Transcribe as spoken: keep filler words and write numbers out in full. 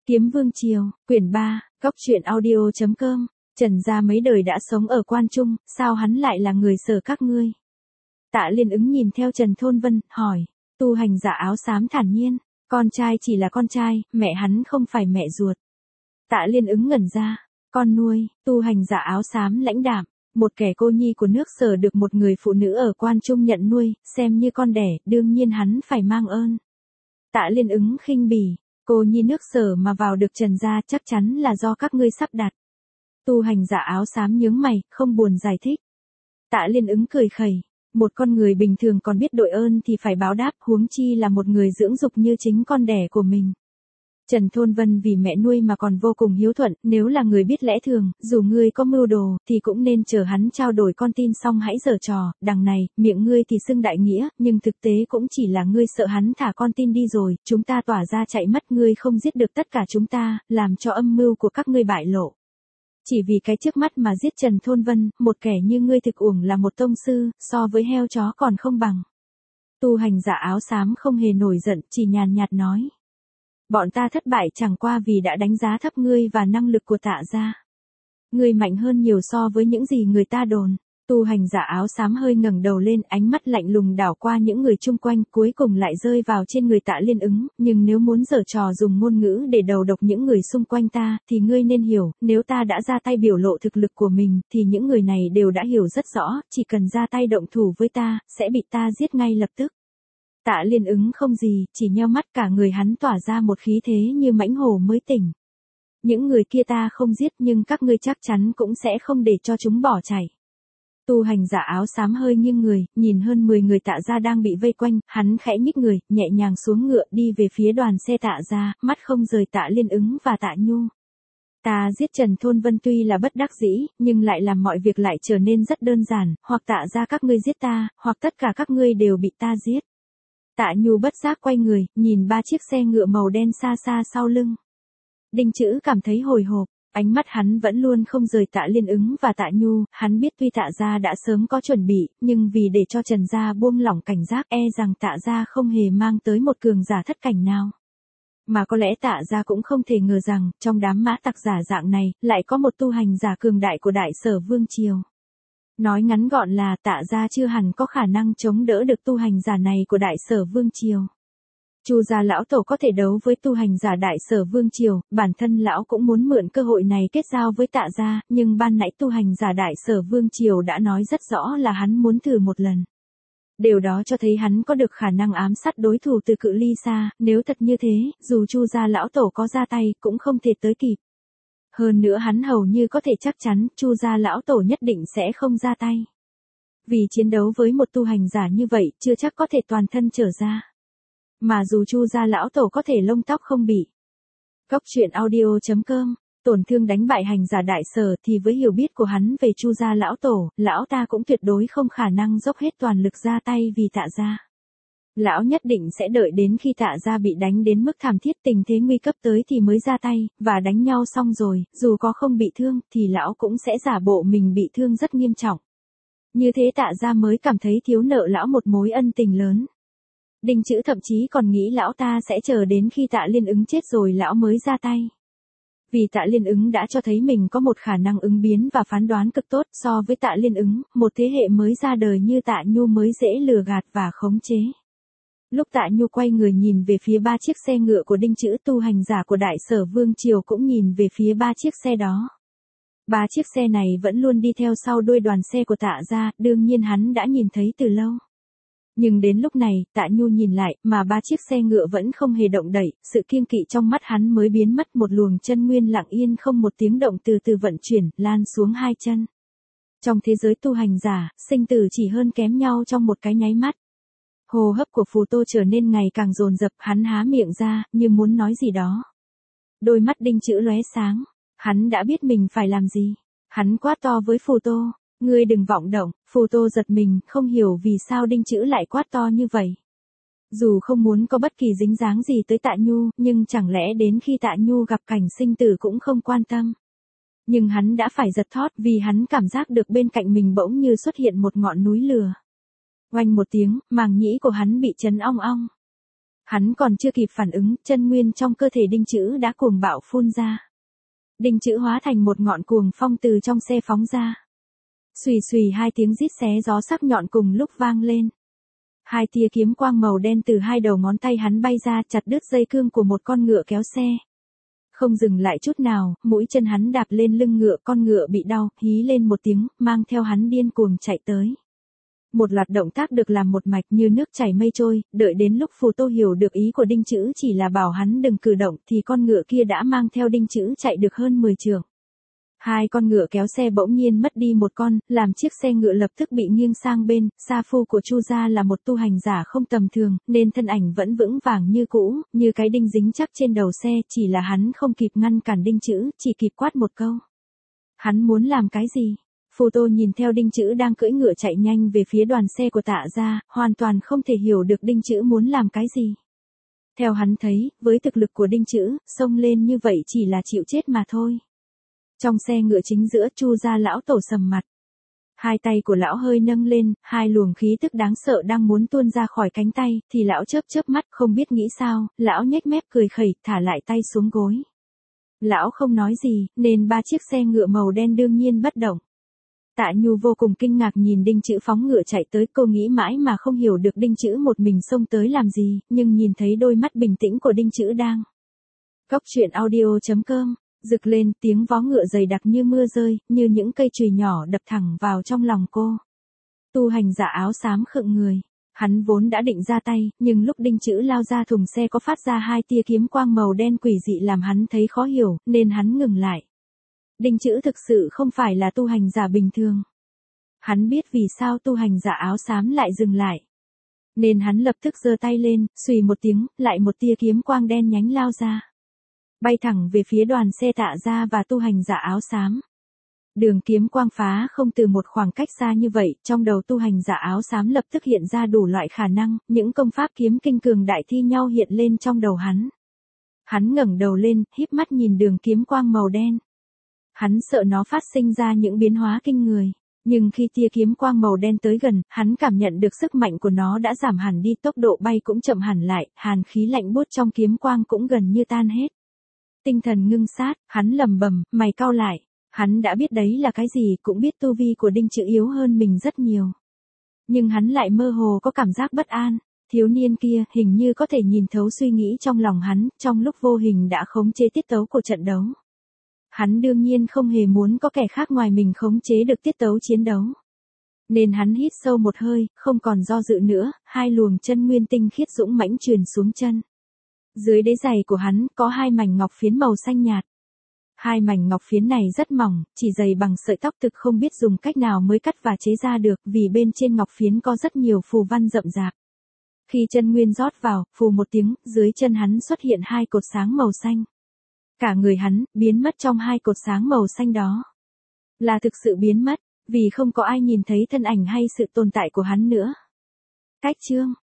Kiếm Vương Triều, quyển ba, góc truyện audio chấm com. Trần gia mấy đời đã sống ở Quan Trung, sao hắn lại là người Sở các ngươi? Tạ Liên ứng nhìn theo Trần Thôn Vân, hỏi. Tu hành giả áo xám thản nhiên, con trai chỉ là con trai, mẹ hắn không phải mẹ ruột. Tạ Liên ứng ngẩn ra, con nuôi. Tu hành giả áo xám lãnh đạm, một kẻ cô nhi của nước Sở được một người phụ nữ ở Quan Trung nhận nuôi, xem như con đẻ, đương nhiên hắn phải mang ơn. Tạ Liên ứng khinh bỉ. Cô nhi nước Sở mà vào được Trần gia chắc chắn là do các ngươi sắp đặt. Tu hành giả áo xám nhướng mày, không buồn giải thích. Tạ Liên ứng cười khẩy. Một con người bình thường còn biết đội ơn thì phải báo đáp, huống chi là một người dưỡng dục như chính con đẻ của mình. Trần Thôn Vân vì mẹ nuôi mà còn vô cùng hiếu thuận, nếu là người biết lẽ thường, dù ngươi có mưu đồ, thì cũng nên chờ hắn trao đổi con tin xong hãy giở trò, đằng này, miệng ngươi thì xưng đại nghĩa, nhưng thực tế cũng chỉ là ngươi sợ hắn thả con tin đi rồi, chúng ta tỏa ra chạy mất, ngươi không giết được tất cả chúng ta, làm cho âm mưu của các ngươi bại lộ. Chỉ vì cái trước mắt mà giết Trần Thôn Vân, một kẻ như ngươi thực uổng là một tông sư, so với heo chó còn không bằng. Tu hành giả áo xám không hề nổi giận, chỉ nhàn nhạt nói. Bọn ta thất bại chẳng qua vì đã đánh giá thấp ngươi và năng lực của Tạ gia. Ngươi mạnh hơn nhiều so với những gì người ta đồn. Tu hành giả áo xám hơi ngẩng đầu lên, ánh mắt lạnh lùng đảo qua những người chung quanh, cuối cùng lại rơi vào trên người Tạ Liên ứng, nhưng nếu muốn giở trò dùng ngôn ngữ để đầu độc những người xung quanh ta, thì ngươi nên hiểu, nếu ta đã ra tay biểu lộ thực lực của mình, thì những người này đều đã hiểu rất rõ, chỉ cần ra tay động thủ với ta, sẽ bị ta giết ngay lập tức. Tạ Liên ứng không gì, chỉ nheo mắt, cả người hắn tỏa ra một khí thế như mãnh hổ mới tỉnh. Những người kia ta không giết nhưng các ngươi chắc chắn cũng sẽ không để cho chúng bỏ chạy. Tu hành giả áo xám hơi nghiêng người, nhìn hơn mười người Tạ gia đang bị vây quanh, hắn khẽ nhích người, nhẹ nhàng xuống ngựa đi về phía đoàn xe Tạ gia, mắt không rời Tạ Liên ứng và Tạ Nhu. Ta giết Trần Thôn Vân tuy là bất đắc dĩ, nhưng lại làm mọi việc lại trở nên rất đơn giản, hoặc Tạ gia các ngươi giết ta, hoặc tất cả các ngươi đều bị ta giết. Tạ Nhu bất giác quay người, nhìn ba chiếc xe ngựa màu đen xa xa sau lưng. Đinh Chữ cảm thấy hồi hộp, ánh mắt hắn vẫn luôn không rời Tạ Liên ứng và Tạ Nhu, hắn biết tuy Tạ gia đã sớm có chuẩn bị, nhưng vì để cho Trần gia buông lỏng cảnh giác e rằng Tạ gia không hề mang tới một cường giả thất cảnh nào. Mà có lẽ Tạ gia cũng không thể ngờ rằng, trong đám mã tặc giả dạng này, lại có một tu hành giả cường đại của Đại Sở Vương Triều. Nói ngắn gọn là Tạ gia chưa hẳn có khả năng chống đỡ được tu hành giả này của Đại Sở Vương Triều. Chu gia lão tổ có thể đấu với tu hành giả Đại Sở Vương Triều, bản thân lão cũng muốn mượn cơ hội này kết giao với Tạ gia, nhưng ban nãy tu hành giả Đại Sở Vương Triều đã nói rất rõ là hắn muốn thử một lần. Điều đó cho thấy hắn có được khả năng ám sát đối thủ từ cự ly xa, nếu thật như thế, dù Chu gia lão tổ có ra tay, cũng không thể tới kịp. Hơn nữa hắn hầu như có thể chắc chắn, Chu gia lão tổ nhất định sẽ không ra tay. Vì chiến đấu với một tu hành giả như vậy, chưa chắc có thể toàn thân trở ra. Mà dù Chu gia lão tổ có thể lông tóc không bị. Góc truyện audio chấm com, tổn thương đánh bại hành giả Đại Sở thì với hiểu biết của hắn về Chu gia lão tổ, lão ta cũng tuyệt đối không khả năng dốc hết toàn lực ra tay vì Tạ gia. Lão nhất định sẽ đợi đến khi Tạ gia bị đánh đến mức thảm thiết, tình thế nguy cấp tới thì mới ra tay, và đánh nhau xong rồi, dù có không bị thương, thì lão cũng sẽ giả bộ mình bị thương rất nghiêm trọng. Như thế Tạ gia mới cảm thấy thiếu nợ lão một mối ân tình lớn. Đinh Chữ thậm chí còn nghĩ lão ta sẽ chờ đến khi Tạ Liên ứng chết rồi lão mới ra tay. Vì Tạ Liên ứng đã cho thấy mình có một khả năng ứng biến và phán đoán cực tốt, so với Tạ Liên ứng, một thế hệ mới ra đời như Tạ Nhu mới dễ lừa gạt và khống chế. Lúc Tạ Nhu quay người nhìn về phía ba chiếc xe ngựa của Đinh Chữ, tu hành giả của Đại Sở Vương Triều cũng nhìn về phía ba chiếc xe đó. Ba chiếc xe này vẫn luôn đi theo sau đuôi đoàn xe của Tạ gia, đương nhiên hắn đã nhìn thấy từ lâu. Nhưng đến lúc này, Tạ Nhu nhìn lại, mà ba chiếc xe ngựa vẫn không hề động đậy, sự kiêng kỵ trong mắt hắn mới biến mất, một luồng chân nguyên lặng yên không một tiếng động từ từ vận chuyển, lan xuống hai chân. Trong thế giới tu hành giả, sinh tử chỉ hơn kém nhau trong một cái nháy mắt. Hô hấp của Phù Tô trở nên ngày càng dồn dập, hắn há miệng ra, như muốn nói gì đó. Đôi mắt Đinh Chữ lóe sáng, hắn đã biết mình phải làm gì. Hắn quát to với Phù Tô, ngươi đừng vọng động. Phù Tô giật mình, không hiểu vì sao Đinh Chữ lại quát to như vậy. Dù không muốn có bất kỳ dính dáng gì tới Tạ Nhu, nhưng chẳng lẽ đến khi Tạ Nhu gặp cảnh sinh tử cũng không quan tâm. Nhưng hắn đã phải giật thót vì hắn cảm giác được bên cạnh mình bỗng như xuất hiện một ngọn núi lửa. Oanh một tiếng, màng nhĩ của hắn bị chấn ong ong. Hắn còn chưa kịp phản ứng, chân nguyên trong cơ thể Đinh Chữ đã cuồng bạo phun ra. Đinh Chữ hóa thành một ngọn cuồng phong từ trong xe phóng ra. Xùy xùy hai tiếng rít xé gió sắc nhọn cùng lúc vang lên. Hai tia kiếm quang màu đen từ hai đầu ngón tay hắn bay ra, chặt đứt dây cương của một con ngựa kéo xe. Không dừng lại chút nào, mũi chân hắn đạp lên lưng ngựa, con ngựa bị đau, hí lên một tiếng, mang theo hắn điên cuồng chạy tới. Một loạt động tác được làm một mạch như nước chảy mây trôi, đợi đến lúc Phù Tô hiểu được ý của Đinh Chữ chỉ là bảo hắn đừng cử động thì con ngựa kia đã mang theo Đinh Chữ chạy được hơn mười trượng. Hai con ngựa kéo xe bỗng nhiên mất đi một con, làm chiếc xe ngựa lập tức bị nghiêng sang bên. Sa phu của Chu gia là một tu hành giả không tầm thường, nên thân ảnh vẫn vững vàng như cũ, như cái đinh dính chắc trên đầu xe, chỉ là hắn không kịp ngăn cản Đinh Chữ, chỉ kịp quát một câu. Hắn muốn làm cái gì? Phù Tô nhìn theo Đinh Chữ đang cưỡi ngựa chạy nhanh về phía đoàn xe của Tạ gia, hoàn toàn không thể hiểu được Đinh Chữ muốn làm cái gì. Theo hắn thấy, với thực lực của Đinh Chữ, xông lên như vậy chỉ là chịu chết mà thôi. Trong xe ngựa chính giữa, Chu gia lão tổ sầm mặt. Hai tay của lão hơi nâng lên, hai luồng khí tức đáng sợ đang muốn tuôn ra khỏi cánh tay, thì lão chớp chớp mắt, không biết nghĩ sao, lão nhếch mép cười khẩy, thả lại tay xuống gối. Lão không nói gì, nên ba chiếc xe ngựa màu đen đương nhiên bất động. Tạ Nhu vô cùng kinh ngạc nhìn Đinh Chữ phóng ngựa chạy tới, cô nghĩ mãi mà không hiểu được Đinh Chữ một mình xông tới làm gì, nhưng nhìn thấy đôi mắt bình tĩnh của Đinh Chữ đang. Cốc truyện audio chấm com rực lên, tiếng vó ngựa dày đặc như mưa rơi, như những cây chùy nhỏ đập thẳng vào trong lòng cô. Tu hành giả áo xám khựng người. Hắn vốn đã định ra tay, nhưng lúc Đinh Chữ lao ra thùng xe có phát ra hai tia kiếm quang màu đen quỷ dị làm hắn thấy khó hiểu, nên hắn ngừng lại. Đinh Chữ thực sự không phải là tu hành giả bình thường. Hắn biết vì sao tu hành giả áo xám lại dừng lại. Nên hắn lập tức giơ tay lên, xùy một tiếng, lại một tia kiếm quang đen nhánh lao ra. Bay thẳng về phía đoàn xe Tạ gia và tu hành giả áo xám. Đường kiếm quang phá không từ một khoảng cách xa như vậy, trong đầu tu hành giả áo xám lập tức hiện ra đủ loại khả năng, những công pháp kiếm kinh cường đại thi nhau hiện lên trong đầu hắn. Hắn ngẩng đầu lên, híp mắt nhìn đường kiếm quang màu đen. Hắn sợ nó phát sinh ra những biến hóa kinh người, nhưng khi tia kiếm quang màu đen tới gần, hắn cảm nhận được sức mạnh của nó đã giảm hẳn đi, tốc độ bay cũng chậm hẳn lại, hàn khí lạnh buốt trong kiếm quang cũng gần như tan hết. Tinh thần ngưng sát, hắn lẩm bẩm, mày cau lại. Hắn đã biết đấy là cái gì, cũng biết tu vi của Đinh Chữ yếu hơn mình rất nhiều. Nhưng hắn lại mơ hồ có cảm giác bất an. Thiếu niên kia hình như có thể nhìn thấu suy nghĩ trong lòng hắn, trong lúc vô hình đã khống chế tiết tấu của trận đấu. Hắn đương nhiên không hề muốn có kẻ khác ngoài mình khống chế được tiết tấu chiến đấu. Nên hắn hít sâu một hơi, không còn do dự nữa, hai luồng chân nguyên tinh khiết dũng mãnh truyền xuống chân. Dưới đế giày của hắn có hai mảnh ngọc phiến màu xanh nhạt. Hai mảnh ngọc phiến này rất mỏng, chỉ dày bằng sợi tóc, thực không biết dùng cách nào mới cắt và chế ra được, vì bên trên ngọc phiến có rất nhiều phù văn rậm rạp. Khi chân nguyên rót vào, phù một tiếng, dưới chân hắn xuất hiện hai cột sáng màu xanh. Cả người hắn biến mất trong hai cột sáng màu xanh đó. Là thực sự biến mất, vì không có ai nhìn thấy thân ảnh hay sự tồn tại của hắn nữa. Cách chương